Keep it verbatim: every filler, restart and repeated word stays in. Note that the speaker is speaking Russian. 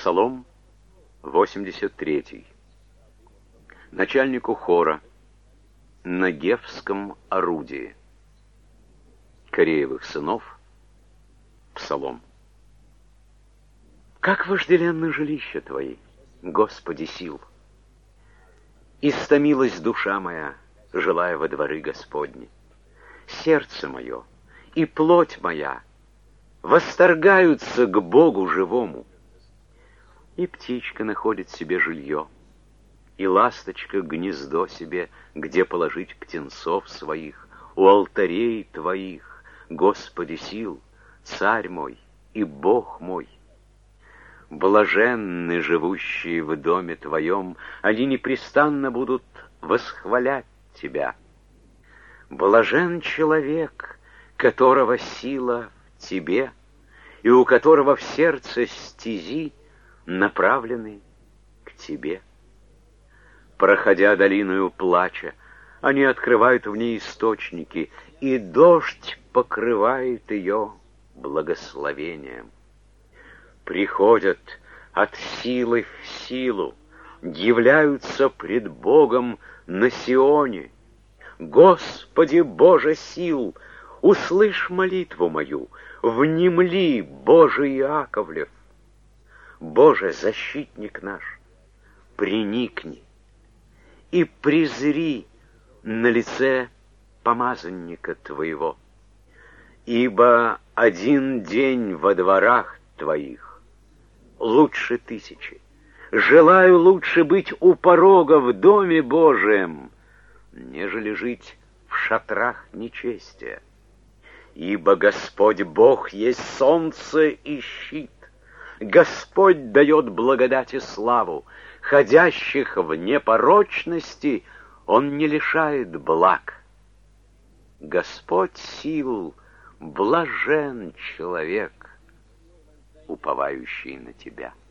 Псалом восемьдесят третий. Начальнику хора на Гевском орудии. Кореевых сынов. Псалом. Как вожделенны жилища Твои, Господи сил! Истомилась душа моя, желая во дворы Господни. Сердце мое и плоть моя восторгаются к Богу живому. И птичка находит себе жилье, и ласточка гнездо себе, где положить птенцов своих, у алтарей Твоих, Господи сил, Царь мой и Бог мой. Блаженны живущие в доме Твоем, они непрестанно будут восхвалять Тебя. Блажен человек, которого сила в Тебе, и у которого в сердце стези направлены к Тебе. Проходя долиною плача, они открывают в ней источники, и дождь покрывает ее благословением. Приходят от силы в силу, являются пред Богом на Сионе. Господи Боже сил, услышь молитву мою, внемли, Боже Иаковлев. Боже, защитник наш, приникни и презри на лице помазанника Твоего, ибо один день во дворах Твоих лучше тысячи. Желаю лучше быть у порога в доме Божием, нежели жить в шатрах нечестия. Ибо Господь Бог есть солнце и щит. Господь дает благодать и славу. Ходящих в непорочности Он не лишает благ. Господь сил, блажен человек, уповающий на Тебя.